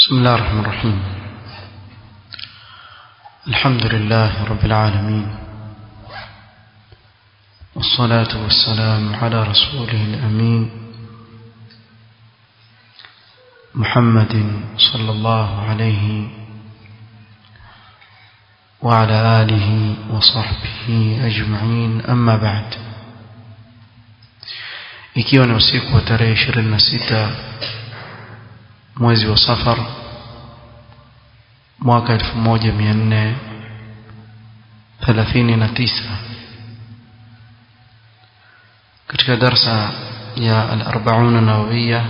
بسم الله الرحمن الرحيم. الحمد لله رب العالمين، والصلاة والسلام على رسوله الأمين محمد صلى الله عليه وعلى آله وصحبه أجمعين. أما بعد، ikiwa ni usiku wa tarehe 26 mwezi wa Safar mwaka 1439 katika darsa ya al-40 an-nawawiyya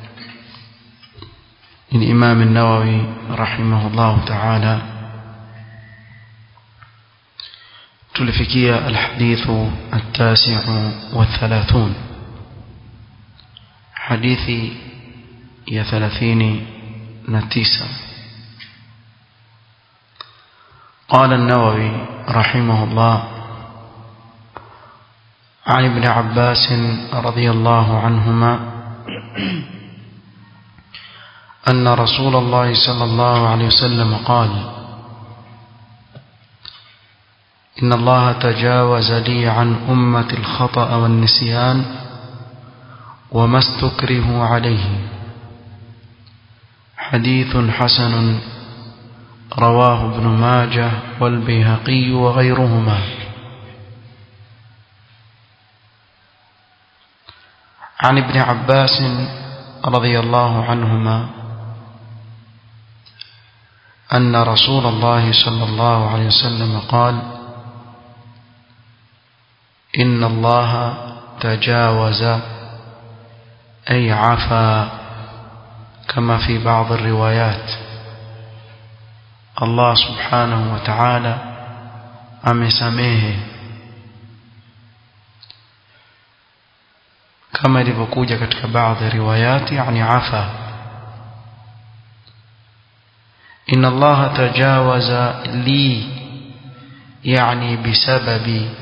للإمام النووي رحمه الله تعالى تلفكية الحديث 39 حديثي يا 39. قال النووي رحمه الله: عن ابن عباس رضي الله عنهما أن رسول الله صلى الله عليه وسلم قال: إن الله تجاوز لي عن أمة الخطأ والنسيان وما استكره عليه. حديث حسن رواه ابن ماجه والبيهقي وغيرهما. عن ابن عباس رضي الله عنهما أن رسول الله صلى الله عليه وسلم قال: إن الله تجاوز أي عفا، كما في بعض الروايات الله سبحانه وتعالى amesamehe kama ilivyokuja katika baadhi ya riwayati, yani afa. إن الله تجاوز لي يعني بسببي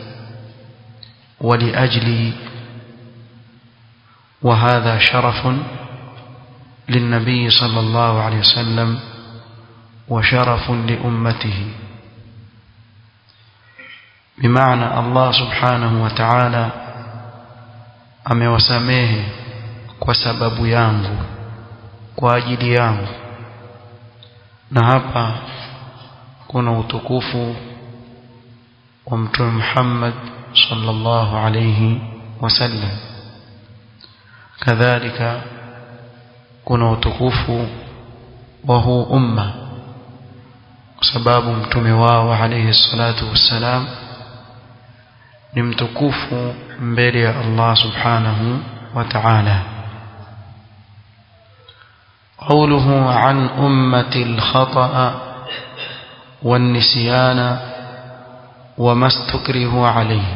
ولأجلي، وهذا شرف للنبي صلى الله عليه وسلم وشرف لأمته، بمعنى الله سبحانه وتعالى amewasamehe kwa sababu yangu, kwa ajili yangu. Na hapa kuna utukufu wa Mtume Muhammad sallallahu alayhi wasallam, kadhalika kuna utukufu wa huu umma kwa sababu mtume wao alayhi salatu wassalam ni mtukufu mbele ya Allah subhanahu wa ta'ala. قوله عن أمة الخطأ والنسيان وما استكره عليه،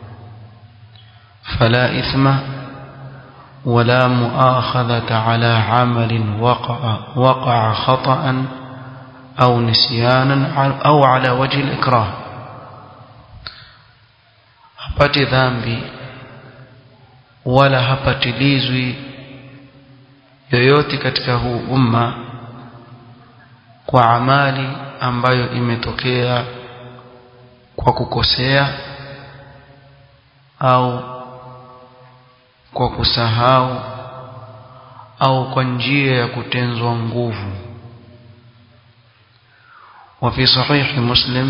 فلا إثم ولا مؤاخذة على عمل وقع خطأ أو نسيانا أو على وجه الإكراه. hapati dhambi wala hapatilizwi yoyote katika huu umma kwa amali ambayo imetokea kwa kukosea au kwa kusahau au kwa njia ya kutenzwa nguvu. وفي صحيح مسلم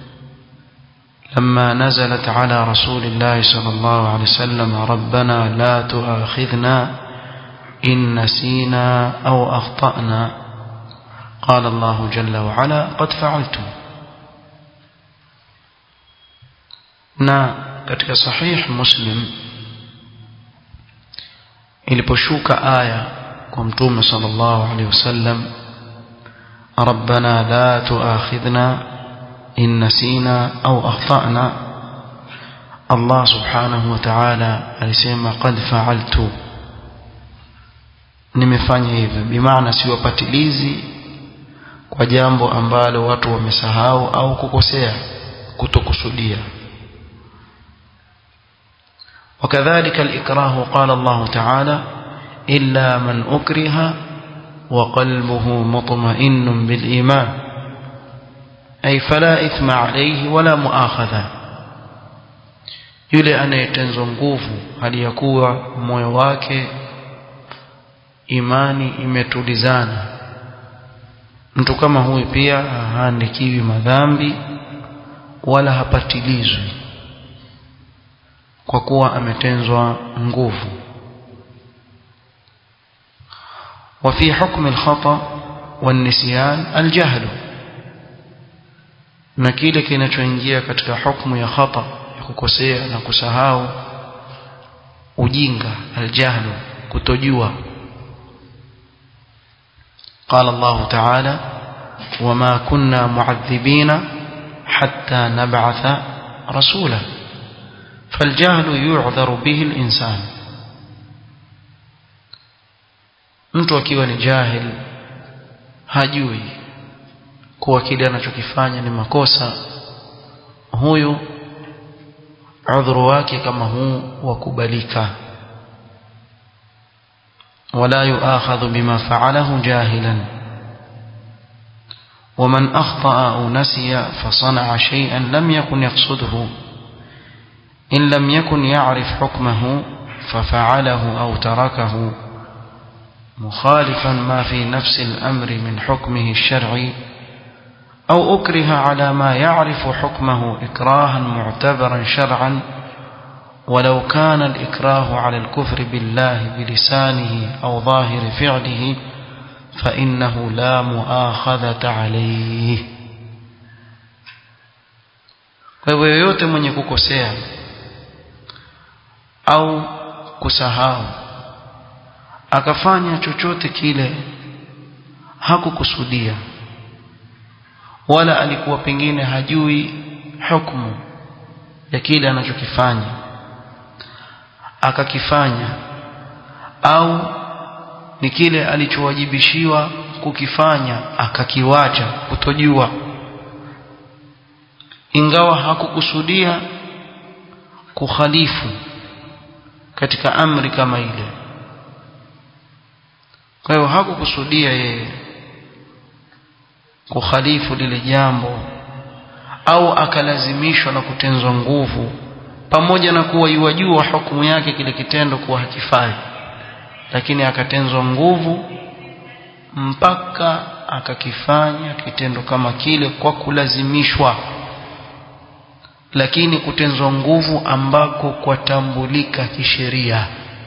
لما نزلت على رسول الله صلى الله عليه وسلم: ربنا لا تؤاخذنا إن نسينا أو أخطأنا، قال الله جل وعلا: قد فعلت. na katika sahih Muslim iliposhuka aya kwa mtume sallallahu alaihi wasallam: ربنا لا تؤاخذنا إن نسينا أو أخطأنا، الله سبحانه وتعالى alisema قد فعلت، nimefanya hivyo, bimaana siwapatilizi kwa jambo ambalo watu wamesahau au kukosea, kutokusudia. وكذلك الإكراه قال الله تعالى: إلا من أكره وقلبه مطمئن بالإيمان أي فلا إثم عليه ولا مؤاخذة yule anayetenzwa nguvu hali ya kuwa moyo wake imani imetulizana, mtu kama huyu pia haandikiwi madhambi wala hapatilizwi kwa kuwa ametenzwa nguvu. وفي حكم الخطأ والنسيان الجهل, na kile kinachoingia katika hukumu ya khata, ya kukosea na kusahau, ujinga, aljahlu, kutojua. قال الله تعالى وما كنا معذبين حتى نبعث رسولا فالجهل يعذر به الإنسان. mtu akiwa ni jahil, hajui kuwa kile anachokifanya ni makosa, huyu udhuru wake kama huu wakubalika. ولا يؤاخذ بما فعله جاهلا ومن أخطأ أو نسي فصنع شيئا لم يكن يقصده إن لم يكن يعرف حكمه ففعله أو تركه مخالفا ما في نفس الأمر من حكمه الشرعي أو أكره على ما يعرف حكمه إكراها معتبرا شرعا ولو كان الإكراه على الكفر بالله بلسانه أو ظاهر فعله فإنه لا مؤاخذة عليه. kwa hivyo yote mwenye kukosea au kusahau akafanya chochote kile hakukusudia wala alikuwa pengine hajui hukumu ya kile anachokifanya akakifanya, au ni kile alichowajibishiwa kukifanya akakiwacha kutojua, ingawa hakukusudia kukhalifu katika amri kama ile. kwa hiyo hakukusudia yeye kukhalifu lile jambo, au akalazimishwa na kutenzwa nguvu, pamoja na kuwa yajua hukumu yake kile kitendo kuwa hakifai, lakini akatenzwa nguvu mpaka akakifanya kitendo kama kile kwa kulazimishwa. Lakini kutenzwa nguvu ambako kwatambulika kisheria,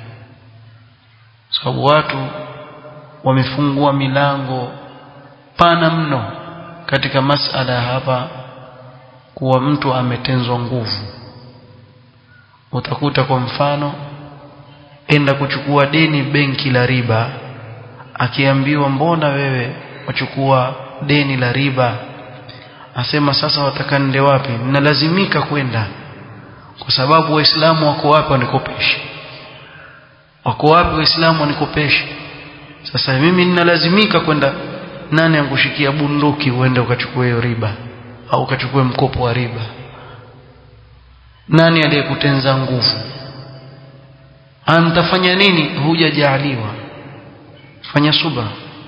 sababu watu wamefungua milango pana mno katika masala hapa kuwa mtu ametenzwa nguvu. Utakuta kwa mfano enda kuchukua deni benki la riba, akiambiwa mbona wewe wachukua deni la riba, asema sasa wataka nende wapi? Ninalazimika kwenda kwa sababu waislamu wako wapi wanikopeshe, wako wapi waislamu wanikopeshe. Sasa mimi ninalazimika kwenda. Nani angushikia bunduki uende ukachukue hiyo riba au ukachukue mkopo wa riba? Nani aliyekutenza nguvu? Antafanya nini? Hujajaliwa. Fanya subra,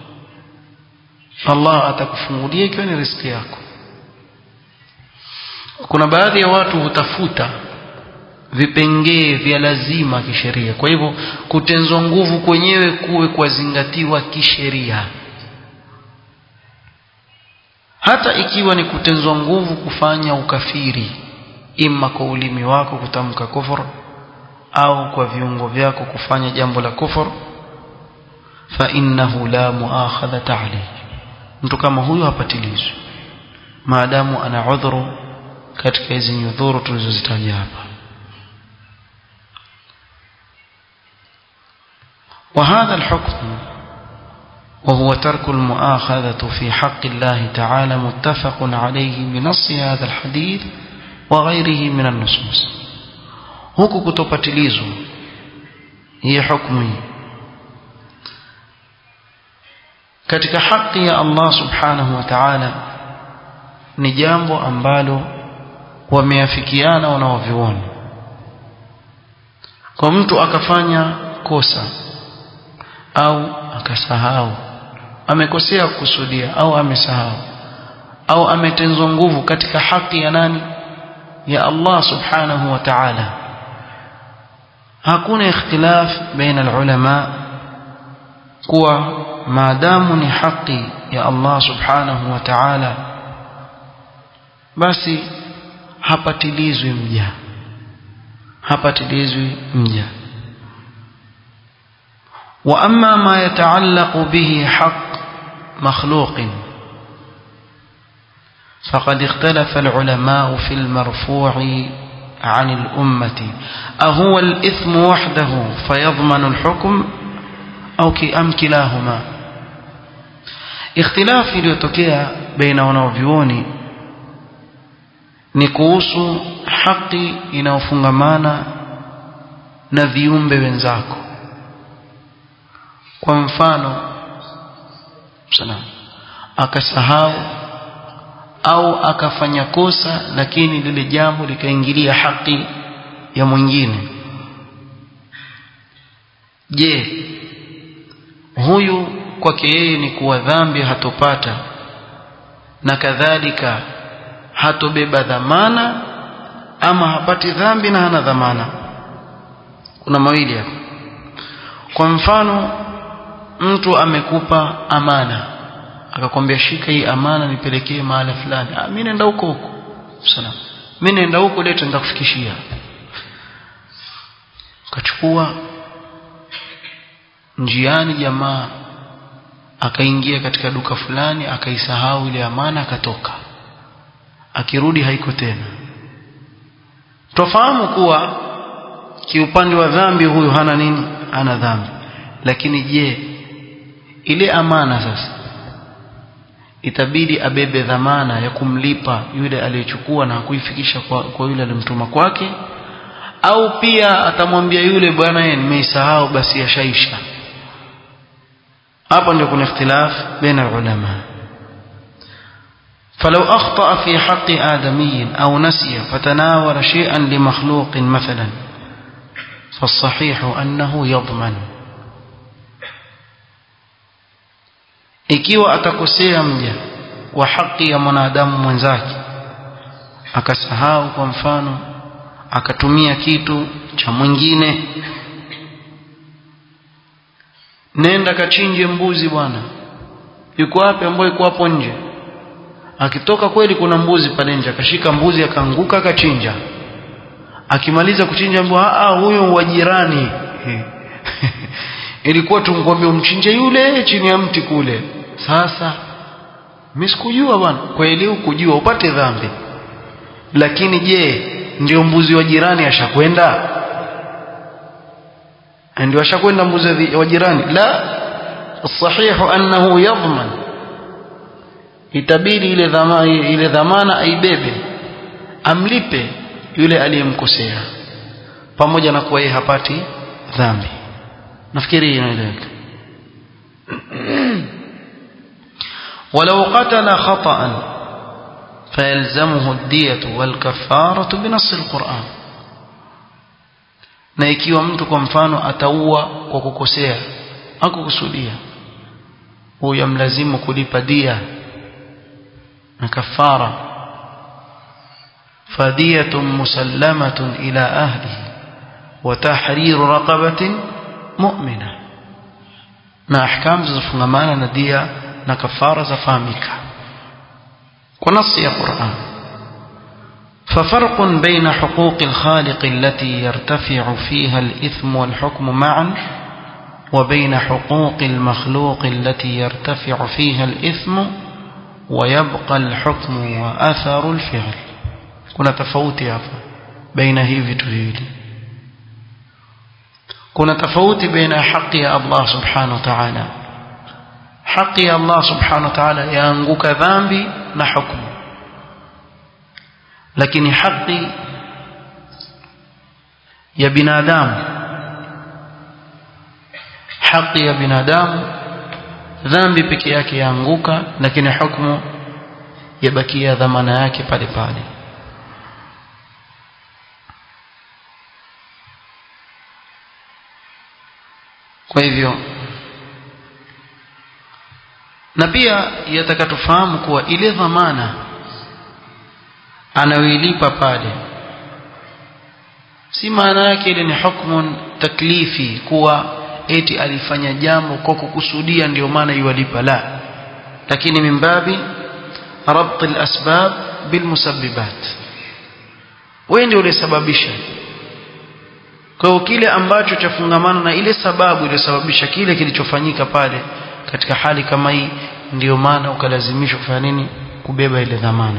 Allah atakufungulia ikiwa ni riziki yako. Kuna baadhi ya watu hutafuta vipengee vya lazima kisheria, kwa hivyo kutenzwa nguvu kwenyewe kuwe kwa zingatiwa kisheria. Hata ikiwa ni kutenzwa nguvu kufanya ukafiri, ima kwa ulimi wako kutamka kufur au kwa viungo vyako kufanya jambo la kufur, fa innahu la muakhadhata alayhi, mtu kama huyo hapatilizwi maadamu ana udhuru katika hizi nyudhuru tulizozitaja hapa. وهذا الحكم وهو ترك المؤاخذة في حق الله تعالى متفق عليه بنص هذا الحديث وغيره من النصوص. huku kutopatilizwa hii hukumu katika haki ya Allah subhanahu wa ta'ala ni jambo ambalo wameafikiana wanaoviona. Kwa mtu akafanya kosa au akasahau amekosea kukusudia au amesahau au ametenzwa nguvu katika haki ya nani? Ya Allah subhanahu wa ta'ala. Hakuna ikhtilaf baina ulama kuwa maadamu ni haki ya Allah subhanahu wa ta'ala basi hapatilizwi mja. Wa amma ma yataallaqu bihi haqq makhluq faqad ikhtalafa al-ulama fi al-marfu' عن الأمة أهو الإثم وحده فيضمن الحكم أم كلاهما. اختلاف iliyotokea baina wanavyuoni ni kuhusu haki inayofungamana na viumbe wenzako. Kwa mfano akasahau au akafanya kosa lakini lile jambo likaingilia haki ya mwingine. Je, huyu kwake yeye ni kuwa dhambi hatopata na kadhalika hatobeba dhamana, ama hapati dhambi na hana dhamana? Kuna mawili hapo. Kwa mfano mtu amekupa amana akakwambia shika hii amana nipelekee mahali fulani. Mimi nenda huko salam, mimi nenda huko leo nitakufikishia. Kachukua njiani, jamaa akaingia katika duka fulani akaisahau ile amana akatoka, akirudi haiko tena. Tufahamu kuwa kiupande wa dhambi huyu hana nini? Ana dhambi. Lakini je, ile amana sasa itabidi abebe dhamana ya kumlipa yule aliyechukua na kuifikisha kwa yule aliyemtuma kwake, au pia atamwambia yule bwana yeye nimeisahau basi yashaisha? Hapa ndio kuna ikhtilaf baina ulama. فلو أخطأ في حق آدمي أو نسي فتناول شيئا لمخلوق مثلا فالصحيح أنه يضمن. Ikiwa atakosea mja kwa haki ya mwanadamu mwenzake, akasahau kwa mfano akatumia kitu cha mwingine, nenda kachinje mbuzi bwana. Yuko wapi? Ambaye yuko hapo nje. Akitoka kweli kuna mbuzi pale nje, akashika mbuzi akaanguka akachinja. Akimaliza kuchinja huyo wa jirani ilikuwa tumkwambia umchinje yule chini ya mti kule. Sasa mimi sikujua bwana. Kweli ukujua upate dhambi, lakini je, ndio mbuzi wa jirani ashakwenda? Ndio ashakwenda mbuzi wa jirani? La, sahihu annahu yadhman. Itabidi ile dhamana aibebe, amlipe yule aliyemkosea, pamoja na kuwa yeye hapati dhambi. nafikiri inaeleweka. ولو قتل خطأ فيلزمه الدية والكفارة بنص القرآن. na ikiwa mtu kwa mfano ataua kwa kukosea hakukusudia, huyo yamlazimu kulipa dia na kafara. fadiyatun musallamatun ila ahlihi wa tahriru raqabatin mu'mina. na ahkamu zinafungamana na dia na kafara zafahamika kwa nasi ya Qur'an. ففرق بين حقوق الخالق التي يرتفع فيها الإثم والحكم معا وبين حقوق المخلوق التي يرتفع فيها الإثم ويبقى الحكم وأثر الفعل. كنا تفاوتي hapa baina hivi vitu viwili. kuna tofauti baina haki ya Allah subhanahu wa ta'ala. haki ya Allah subhanahu wa ta'ala yaanguka dhambi na hukumu, lakini haki ya binadamu dhambi peke yake yaanguka, lakini hukumu yabakia dhamana yake pale pale. kwa hivyo na pia yatakatufahamu kuwa ile dhamana anayoilipa pale si maana yake ile ni hukumu taklifi kuwa eti alifanya jambo kwa kukusudia ndio maana yualipa, la, lakini mimbabi rabt al-asbab bilmusabbibat, wewe ndio ulisababisha. Kwa hiyo kile ambacho chafungamana na ile sababu iliyosababisha kile kilichofanyika pale katika hali kama hii, ndio maana ukalazimishwa kufanya nini? Kubeba ile dhamana.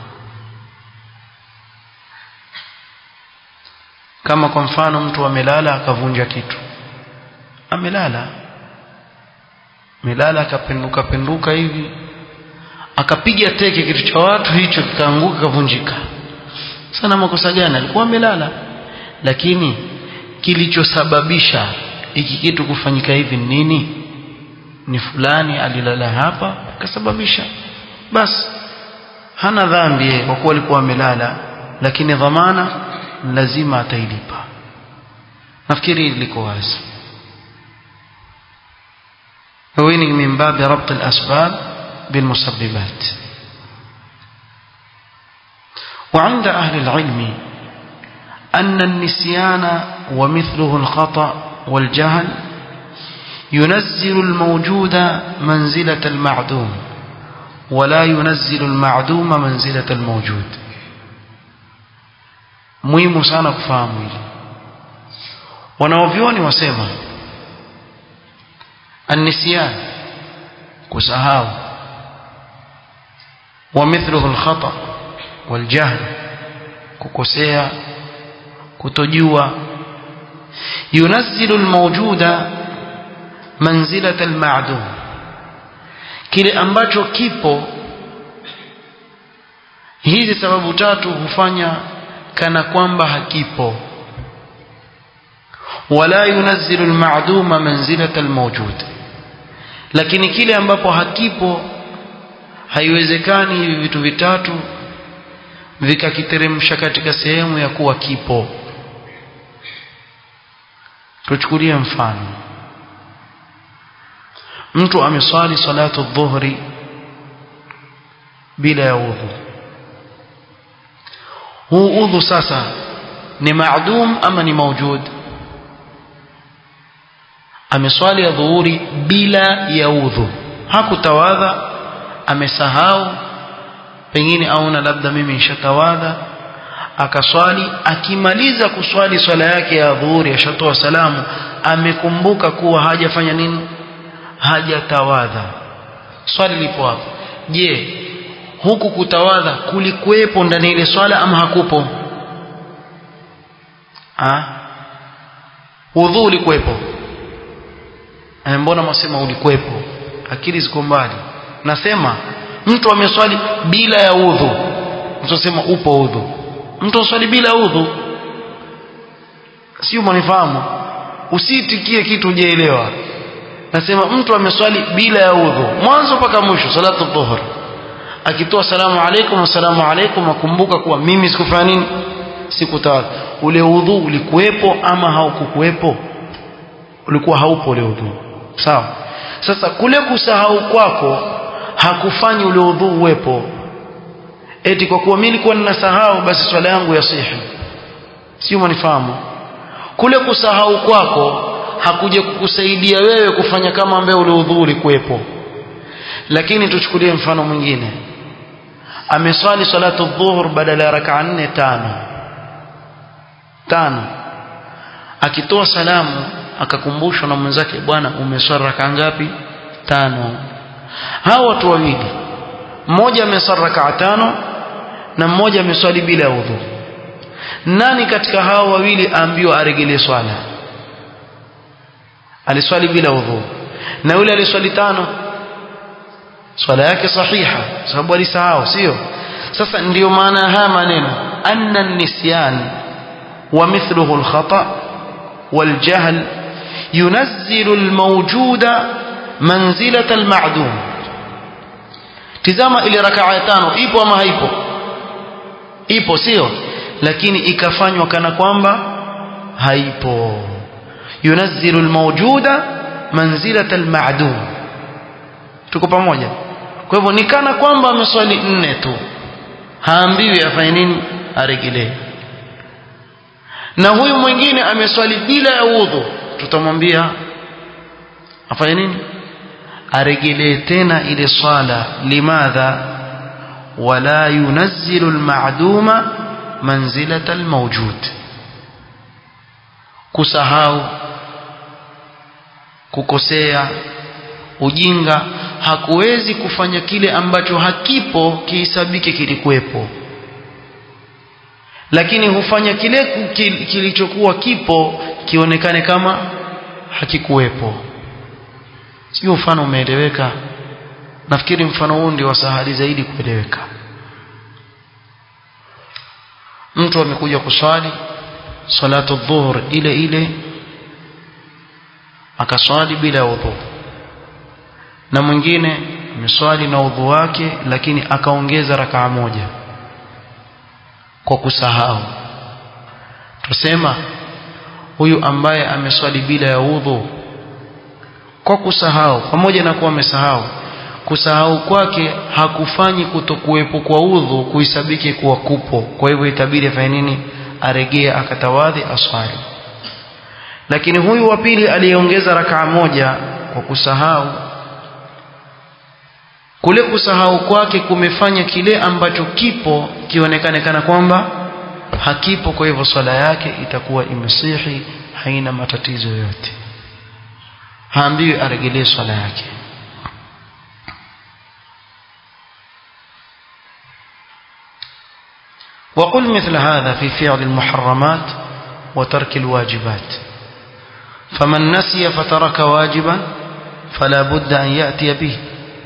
Kama kwa mfano mtu amelala akavunja kitu, amelala akapenduka hivi akapiga teke kitu cha watu, hicho kikaanguka kavunjika. Sana makosa gani? Alikuwa amelala, lakini kilichosababisha hiki kitu kufanyika hivi nini? Ni fulani alilala hapa kasababisha, basi hana dhambi kwa kuwa alikuwa amelala, lakini dhamana lazima atailipa. nafikiri liko wazi. وين من باب ربط الأسباب بالمسببات. وعند أهل العلم أن النسيان ومثله الخطأ والجهل ينزل الموجود منزلة المعدوم ولا ينزل المعدوم منزلة الموجود. muhimu sana kufahamu hili. Wanaovioni wasema النسيان kusahau ومثله الخطأ والجهل kukosea kutojua ينزل الموجود منزلة المعدوم, kile ambacho kipo. Hizi sababu tatu hufanya kana kwamba hakipo. wala yunazzilu al-ma'duma manzilata al-mawjud, lakini kile ambapo hakipo haiwezekani hivi vitu vitatu vikakiteremsha katika sehemu ya kuwa kipo. Tuchukulie mfano, mtu ameswali salatu dhuhri bila ya udhu. huu udhu sasa ni maadum ama ni mawjud? Ameswali ya dhuhuri bila ya udhu, hakutawadha, amesahau, pengine auna labda mimi nishatawadha, akaswali. Akimaliza kuswali swala yake ya dhuhuri, ashatoa salamu, amekumbuka kuwa hajafanya nini? Hajatawadha. Swali lipo hapo, je, huku kutawadha kulikuwepo ndani ile swala ama hakupo? Udhu ulikuwepo. Mbona mwasema ulikuwepo? Akili ziko mbali. Nasema mtu ameswali bila ya udhu, mtu asema upo udhu. Mtu aswali bila udhu, sio? Mnifahamu? Usitikie kitu hujaelewa. Nasema mtu ameswali bila ya udhu mwanzo mpaka mwisho salatu dhuhur, akitoa salamu alaykum wa salamu alaykum, akumbuka kuwa mimi sikufanya nini? Sikutawadha. Ule udhu ulikuwepo ama haukukuwepo? Ulikuwa haupo ule udhu, sawa? Sasa kule kusahau kwako hakufanyi ule udhu uwepo. Eti kwa kuwa mimi nilikuwa ninasahau basi swala yangu yasihi, sio? Mnifahamu? Kule kusahau kwako hakuja kukusaidia wewe kufanya kama ambaye ule udhu ulikuwepo. Lakini tuchukulie mfano mwingine, ameswali salatu dhuhur badala ya rak'a 4 5, akitoa salamu akakumbushwa na mwenzake, bwana umeswali rak'a ngapi? 5. Hao watu wawili, mmoja ameswali rak'a 5 na mmoja ameswali bila udhu. Nani katika hao wawili aambiwa aregelee swala? Aliswali bila udhu, na yule aliswali 5, swala yake sahiha sababu alisahau, sio? Sasa ndio maana haya maneno anna an-nisyan wa mithluhu al-khata wal-jahl yunazzilu al-mawjuda manzilata al-ma'dum. Tizama ile rak'a ya 5 ipo ama haipo? Ipo, sio? Lakini ikafanywa kana kwamba haipo. yunazzilu al-mawjuda manzilata al-ma'dum, tuko pamoja. Kwa hivyo nikana kwamba ameswali 4 tu, haambiwi afanye nini, aregelee. Na huyu mwingine ameswali bila ya udhu, tutamwambia afanye nini, aregelee tena ile swala. Limadha? wala yunazzilu almaduma manzilata almawjud. Kusahau, kukosea, ujinga hakuwezi kufanya kile ambacho hakipo kihesabike kilikuwepo, lakini hufanya kile kilichokuwa kipo kionekane kama hakikuwepo. Sio mfano umeeleweka? Nafikiri mfano huu ndio sahali zaidi kueleweka. Mtu amekuja kuswali salatu dhuhur ile akaswali bila udhu, na mwingine ameswali na udhu wake lakini akaongeza rakaa moja kwa kusahau. Tusema huyu ambaye ameswali bila ya udhu kwa kusahau, pamoja na kuwa amesahau, kusahau kwake hakufanyi kutokuwepo kwa udhu kuhisabiki kuwa kupo. Kwa hivyo itabidi afanye nini, aregea akatawadhi aswali. Lakini huyu wa pili aliyeongeza rakaa moja kwa kusahau, kule kusahau kwake kumefanya kile ambacho kipo kionekane kana kwamba hakipo. Kwa hivyo swala yake itakuwa imesihi, haina matatizo yote, haambiwi aregelee swala yake. وقل مثل هذا في فعل المحرمات وترك الواجبات. فمن نسي فترك واجبا فلا بد أن يأتي به.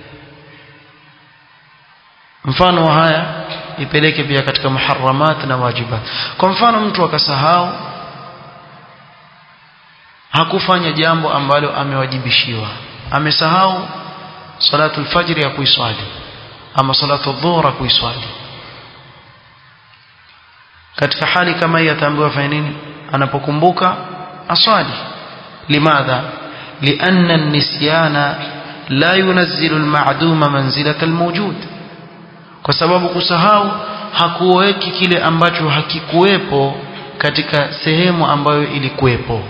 mfano haya ipeleke pia katika muharramat na wajibat. Kwa mfano mtu akasahau, hakufanya jambo ambalo amewajibishiwa, amesahau salatu al-fajr ya kuiswali ama salatu adh-dhuhr kuiswali. Katika hali kama hii ataambiwa fanya nini? Anapokumbuka aswali. Limadha? Lianna an-nisyana la yunazzilu al-ma'duma manzilata al-mawjud. Kwa sababu kusahau hakuweki kile ambacho hakikuwepo katika sehemu ambayo ilikuwepo.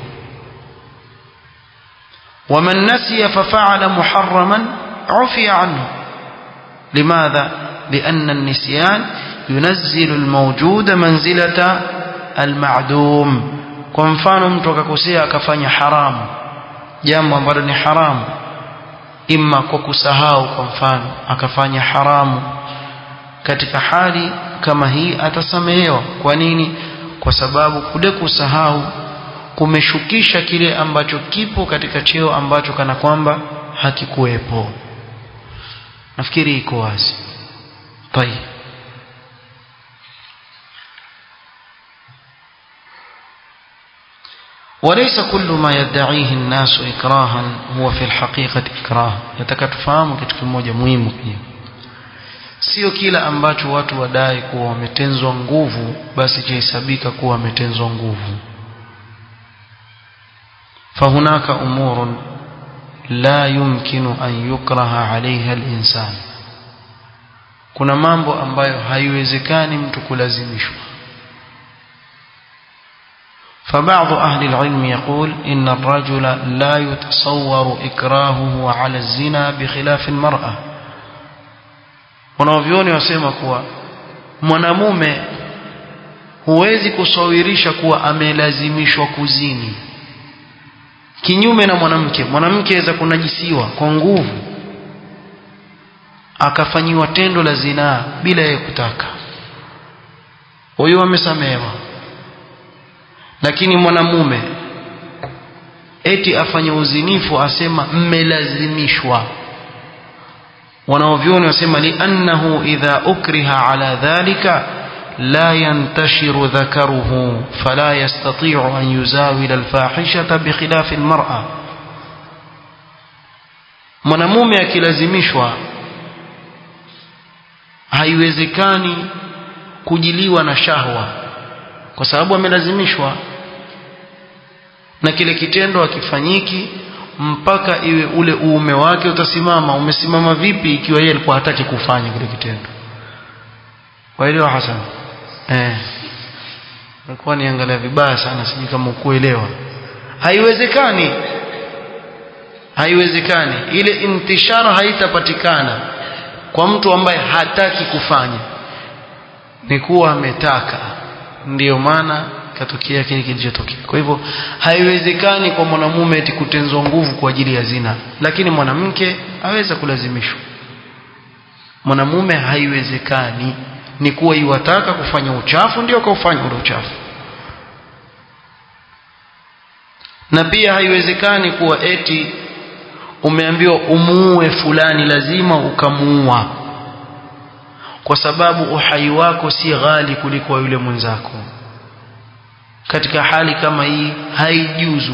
ومن نسي ففعل محرما عفي عنه. لماذا؟ لأن النسيان ينزل الموجود منزلة المعدوم. kwa mfano mtu akakosea akafanya haramu, jambo ambalo ni haramu, imma kwa kusahau, kwa mfano akafanya haramu, katika hali kama hii atasamehewa. Kwa nini? Kwa sababu kule kusahau kumeshukisha kile ambacho kipo katika cheo ambacho kana kwamba hakikuwepo. Nafikiri iko wazi. طيب. وليس كل ما يدعيه الناس إكراها هو في الحقيقة إكراه. يتكتفهم kitu kimoja muhimu pia, sio kila ambacho watu wadai kuwa wametenzwa nguvu basi jihesabika kuwa wametenzwa nguvu. فهناك أمور لا يمكن أن يكره عليها الإنسان. kuna mambo ambayo haiwezekani mtu kulazimishwa. فبعض أهل العلم يقول إن الرجل لا يتصور إكراهه على الزنا بخلاف المرأة. wanavyoni wasema kuwa mwanamume huwezi kusawirisha kuwa amelazimishwa kuzini, kinyume na mwanamke. Mwanamke aweza kunajisiwa kwa nguvu akafanyiwa tendo la zinaa bila yeye kutaka, huyo amesamehewa. Lakini mwanamume eti afanye uzinifu asema mmelazimishwa. wanaovyoni wasema li'annahu idha ukriha ala dhalika la yantashiru dhakaruhu fala yastati'u an yuzawila alfahishata bikhilaf almar'a. mwanamume akilazimishwa haiwezekani kujiliwa na shahwa, kwa sababu amelazimishwa, na kile kitendo akifanyiki mpaka iwe ule uume wake utasimama. Umesimama vipi ikiwa yeye alikuwa hataki kufanya kile kitendo? Waelewa Hassan? Nilikuwa niangalia vibaya sana, sijui kama ukuelewa. Haiwezekani ile intishara haitapatikana kwa mtu ambaye hataki kufanya, ni kuwa ametaka, ndiyo maana katokea kile kilichotokea. Kwa hivyo haiwezekani kwa mwanamume eti kutenzwa nguvu kwa ajili ya zina, lakini mwanamke aweza kulazimishwa. Mwanamume haiwezekani, ni kuwa iwataka kufanya uchafu ndio kaufanya ule uchafu. Na pia haiwezekani kuwa eti umeambiwa umuue fulani lazima ukamuua, kwa sababu uhai wako si ghali kuliko yule mwenzako. Katika hali kama hii haijuzu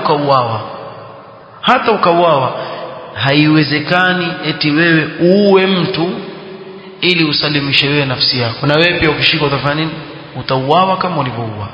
hata ukauawa. Haiwezekani eti wewe uue mtu ili usalimishe wewe nafsi yako, na wewe pia ukishika utafanya nini? Utauawa kama ulivyoua.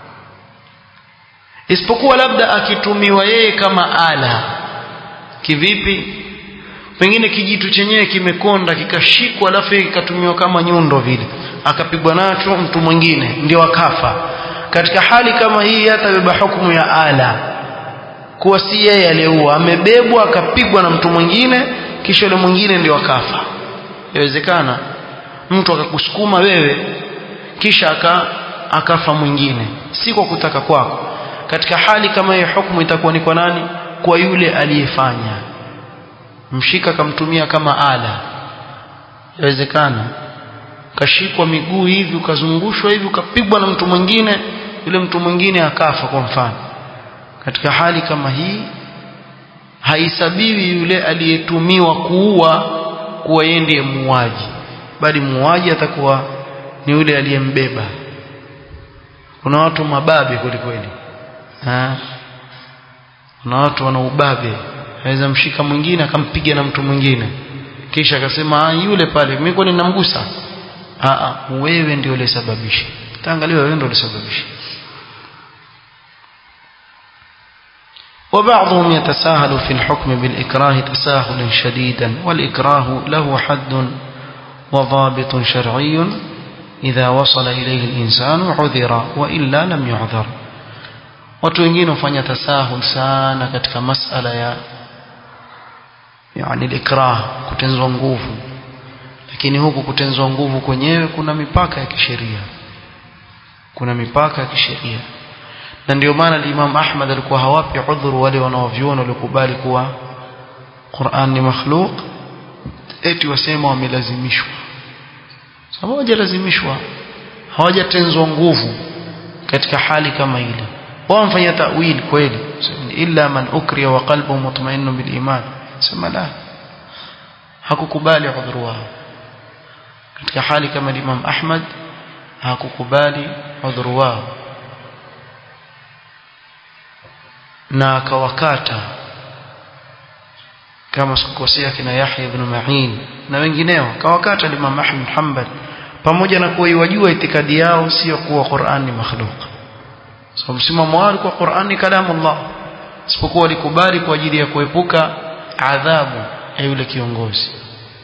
Isipokuwa labda akitumiwa yeye kama ala. Kivipi? Pengine kijitu chenyewe kimekonda kikashikwa, alafu kikatumiwa kama nyundo vile, akapigwa nacho mtu mwingine ndio akafa. Katika hali kama hii yatabeba hukumu ya ala, kuwa si yeye aliyeua, amebebwa akapigwa na mtu mwingine, kisha yule mwingine ndio akafa. Inawezekana mtu akakusukuma wewe kisha akafa mwingine, si kwa kutaka kwako. Katika hali kama hiyo hukumu itakuwa ni kwa nani? Kwa yule aliyefanya. Mshika kamtumia kama ala. Inawezekana kashikwa miguu hivi, ukazungushwa hivi, ukapigwa na mtu mwingine, yule mtu mwingine akafa kwa mfano. Katika hali kama hii haisabiwi yule aliyetumiwa kuua kuwa yeye ndiye muuaji, bali muuaji atakuwa ni yule aliyembeba. Kuna watu mababe kweli. Kuna watu wana ubabe, aweza mshika mwingine akampiga na mtu mwingine, kisha akasema yule pale mimi kwa nini namgusa? Wewe ndio ulisababisha. Taangalia wewe ndio ulisababisha. وبعضهم يتساهل في الحكم بالإكراه تساهلا شديدا، والإكراه له حد وضابط شرعي إذا وصل إليه الإنسان عذر وإلا لم يعذر. watu wengine hufanya tasahul sana katika masala ya ikrah, kutenzwa nguvu. Lakini huku kutenzwa nguvu kwenyewe kuna mipaka ya kisheria. Na ndio maana Imam Ahmad alikuwa hawapi udhuru wale wanaoviona walikubali kuwa Qur'an ni makhluq, eti wasema wamelazimishwa. Sababu hawajalazimishwa, hawajatenzwa nguvu katika hali kama ile. Wamfanya ta'wil kweli, illa man ukriya wa qalbuhu mutma'innun bil iman. Sema la, hakukubali udhuru wao. Katika hali kama Imam Ahmad hakukubali udhuru wao, na akawakata, kama sikukosea kina Yahya ibn Ma'in na wengineo, akawakata Imam Ahmad Hanbal, pamoja na kuwa wajua itikadi yao sio kuwa Qur'an ni makhluq. So msimamo wao kwa Qur'an ni kalamullah, isipokuwa walikubali kwa ajili ya kuepuka adhabu ya yule kiongozi.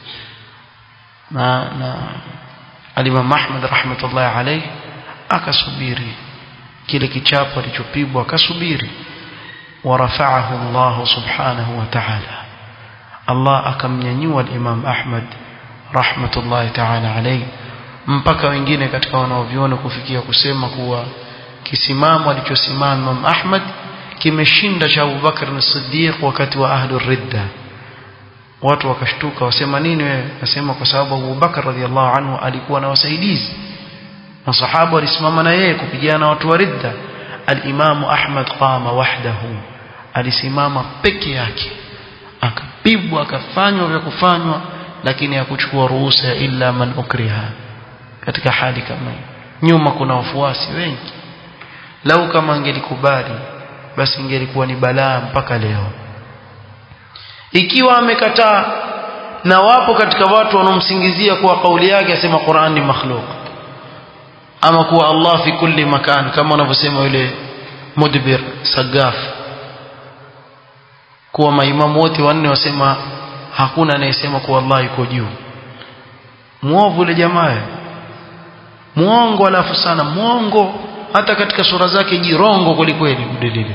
Na Imam Ahmad rahmatullahi alayhi akasubiri kile kichapo alichopigwa, akasubiri. ورفعه الله سبحانه وتعالى. الله akamnyanyua Imam Ahmad rahmatullahi ta'ala alayhi, mpaka wengine katika wanaoviona kufikia kusema kuwa kisimamo alichosimama Imam Ahmad kimeshinda cha Abu Bakr as-Siddiq wakati wa ahlu ridda. Watu wakashtuka, wasema nini wewe? Nasema kwa sababu Abu Bakr radhiyallahu anhu alikuwa na wasaidizi, masahaba walisimama na yeye kupigana watu wa ridda. Al-Imam Ahmad qama wahdahu, alisimama peke yake, akapigwa, akafanywa vya kufanywa, lakini hakuchukua ruhusa illa man ukriha. Katika hali kama hii nyuma kuna wafuasi wengi, lau kama angelikubali basi ingelikuwa ni balaa mpaka leo. Ikiwa amekataa, na wapo katika watu wanaomsingizia kuwa kauli yake asema Qur'an ni makhluq, ama kuwa Allah fi kulli makan, kama wanavyosema yule Mudbir Sagaf, kuwa maimamu wote wanne wasema hakuna anayesema kuwa Allah yuko juu. Muovu yule jamaa, muongo, alafu sana muongo, hata katika sura zake jirongo kweli mdelile,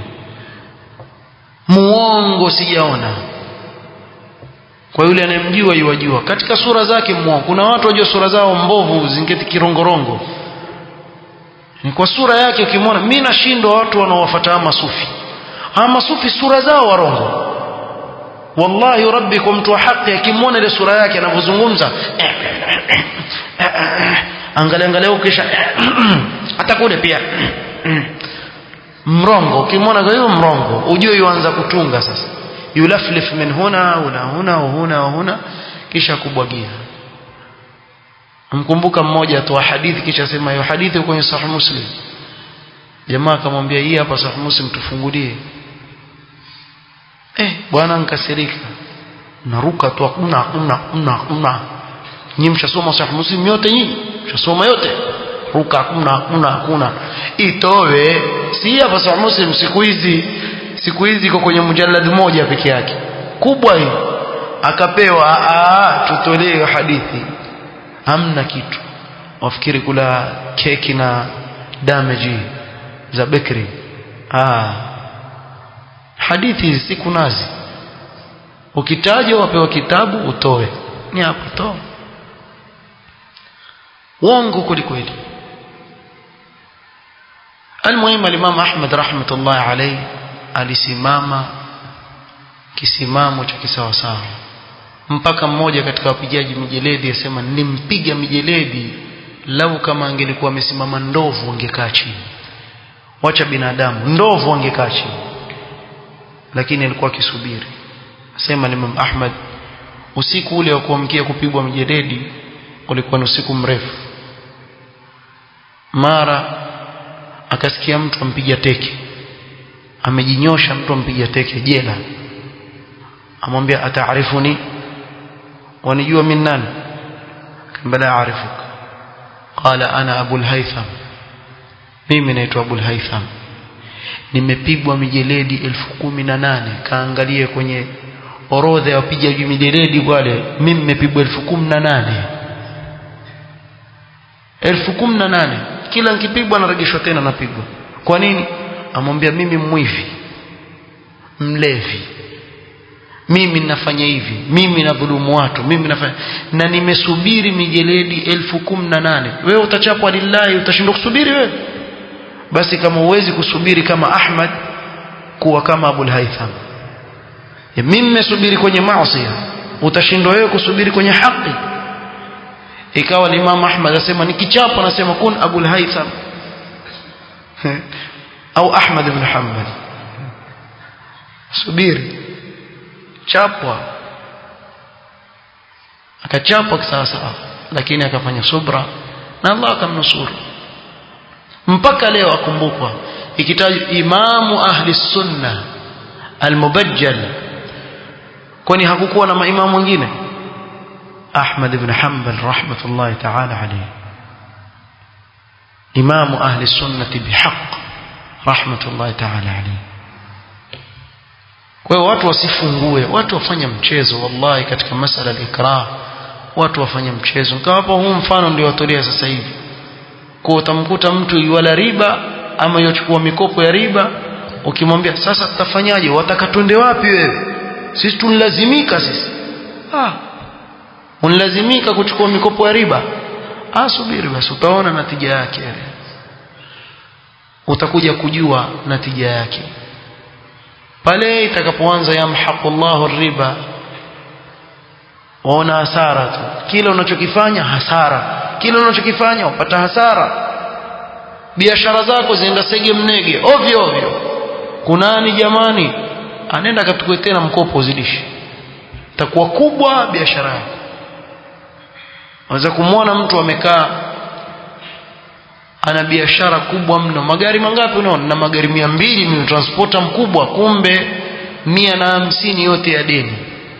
muongo sijaona. Kwa yule anemjua yajua katika sura zake muongo. Kuna watu wajua sura zao mbovu zingeti kirongorongo, ni kwa sura yake ukimwona. Mimi nashindwa watu wanaowafuata masufi. Masufi sura zao warongo. Wallahi rabbi, kwa mtu wa haki akimwona ile sura yake anavyozungumza, angalia ukisha hata kule pia mrongo. Ukimwona kwa hiyo mrongo ujue yuanza kutunga sasa, yulaflif min huna huna kisha kubwagia. Mkumbuka mmoja tu hadithi kisha sema hiyo hadithi kwenye Sahih Muslim. Jamaa akamwambia hii hapa Sahih Muslim tufungulie. Bwana nkasirika, naruka tu hakuna. Nyinyi mshasoma Sahih Muslim yote, nyinyi mshasoma yote, ruka hakuna. Itowe si hapa Sahih Muslim siku hizi iko kwenye mujallad moja peke yake kubwa hii, akapewa tutolee hadithi. Hamna kitu, wafikiri kula keki na damage za bakery. Hadithi siku nazi, ukitajwa wapewa kitabu utoe, ni hapo toa. Uongo kweli. Almuhimu Imam Ahmad rahmatullah alayhi alisimama kisimamo cha kisawasawa, mpaka mmoja katika wapigaji mijeledi asema nimpiga mijeledi lau kama angelikuwa amesimama ndovu angekaa chini. Wacha binadamu, ndovu angekaa chini, lakini alikuwa akisubiri. Asema Imam Ahmad, usiku ule wa kuamkia kupigwa mijeledi ulikuwa ni usiku mrefu. Mara akasikia mtu ampiga teke, amejinyosha, mtu ampiga teke jela. Amwambia ataarifuni, wanijua mimi nani? Kambala aarifuka. Qala ana Abul Haytham, mimi naitwa Abul Haytham, nimepigwa mijeledi 18,000. Kaangalie kwenye orodha ya wapigaji mijeledi wale, mimi nimepigwa 18,000. 18,000 kila nikipigwa narejeshwa tena napigwa. Kwa nini? Amwambia mimi mwivi, mlevi, mimi ninafanya hivi, mimi nadhulumu watu, mimi nafanya, na nimesubiri mijeledi 18,000. Wewe utachapwa lillahi, utashindwa kusubiri wewe? Basi kama uwezi kusubiri kama Ahmad, kuwa kama Abul Haytham. Mimi nimesubiri kwenye maasi, utashindwa wewe kusubiri kwenye haki? Ikawa Imam Ahmad asema nikichapa nasema kun Abul Haytham au Ahmad ibn Hanbal, subiri, chapwa. Akachapwa kisawasawa, lakini akafanya subra na Allah akamnusuru. Mpaka leo akumbukwa ikitajwa imamu ahli sunna al-mubajjal, kwani hakukuwa na maimamu wengine? Ahmad ibn Hanbal rahmatullahi ta'ala alayhi, imamu ahli sunnati bihaq rahmatullahi ta'ala alayhi. Kwa hiyo watu wasifungue, watu wafanya mchezo wallahi katika masala al-ikrah, watu wafanya mchezo. Kama hapo huu mfano ndio watolea sasa hivi, kwa utamkuta mtu yuala riba ama yochukua mikopo ya riba, ukimwambia sasa tutafanyaje, wataka twende wapi wewe? Sisi tunalazimika sisi. Unalazimika kuchukua mikopo ya riba? Subiri basi utaona natija yake, utakuja kujua natija yake pale itakapoanza yamhaqullahu riba. Waona hasara tu, kila unachokifanya hasara, kila unachokifanya upata hasara. Biashara zako zinaenda sege mnege ovyo. Kunani jamani? Anaenda katukue tena mkopo uzidishe, itakuwa kubwa biashara yako. Unaweza kumwona mtu amekaa ana biashara kubwa mno, magari mangapi unaona, na magari 200, ni transporter mkubwa, kumbe 150 yote ya deni.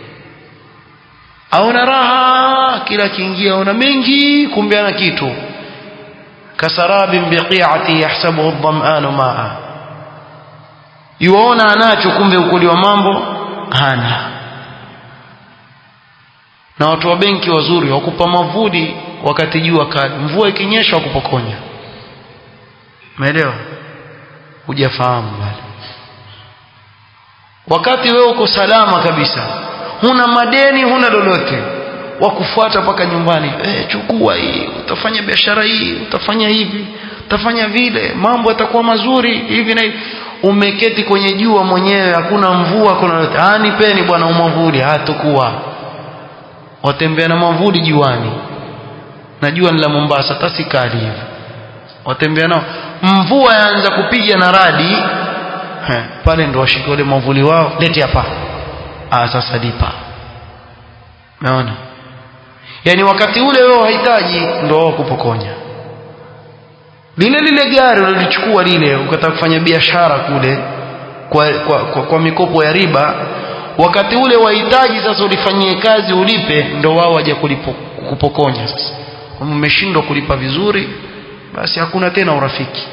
Aona raha, kila kiingia aona mengi, kumbe ana kitu. Kasarabin biqi'ati yahsabuhu adh-dham'anu ma'a, yuona anacho kumbe ukuli wa mambo hana. Na watu wa benki wazuri wakupa mavudi wakati jua kali, mvua ikinyesha wakupokonya. Umeelewa? Hujafahamu bali. Wakati wewe uko salama kabisa, huna madeni, huna lolote, wakufuata mpaka nyumbani, chukua hii, utafanya biashara hii, utafanya hivi, utafanya vile, mambo yatakuwa mazuri hivi na hivi. Umeketi kwenye jua mwenyewe, hakuna mvua, hakuna lolote. Nipeni bwana umavuli, hatakuwa. Watembea na mavuli juani. Na jua ni la Mombasa, tasi kali hivi. Watembea nao, mvua yaanza kupiga na radi, pale ndo washike wale mavuli wao, leti hapa. Sasa lipa. Umeona? Yani wakati ule wewe hahitaji, ndo wao kupokonya. Lile gari ulichukua lile ukataka kufanya biashara kule kwa mikopo ya riba, wakati ule wahitaji sasa ulifanyie kazi ulipe, ndo wao waje kukupokonya sasa. Kama umeshindwa kulipa vizuri, basi hakuna tena urafiki.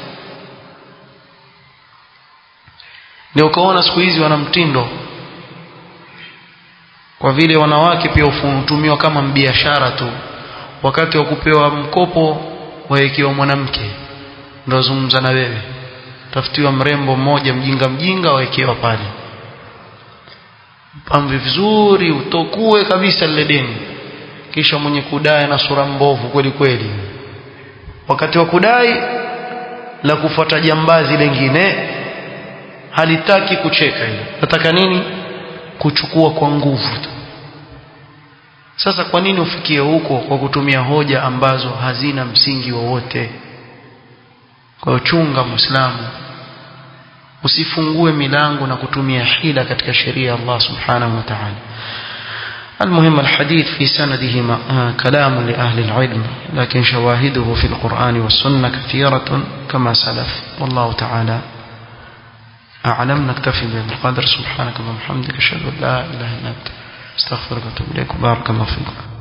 Ndio ukaona siku hizi wana mtindo, kwa vile wanawake pia hutumiwa kama biashara tu. Wakati wa kupewa mkopo waekiwa mwanamke, ndio azungumza na wewe, tafutiwa mrembo mmoja mjinga waekewa pale, pambe vizuri, utokue kabisa lile deni, kisha mwenye kudai na sura mbovu kweli kweli. Wakati wa kudai la kufuata jambazi lingine, halitaki kucheka ile, nataka nini? Kuchukua kwa nguvu tu. Sasa kwa nini ufikie huko kwa kutumia hoja ambazo hazina msingi wowote? Kwa chunga Muislamu, usifungue milango na kutumia hila katika sheria ya Allah subhanahu wa ta'ala. المهم الحديث في سنده كلام لأهل العلم، لكن شواهده في القرآن والسنة كثيرة كما سلف، والله تعالى أعلم. نكتفي بهذا القدر. سبحانك اللهم وبحمدك، أشهد أن لا إله إلا أنت، استغفرك وأتوب إليك. بارك الله فيكم.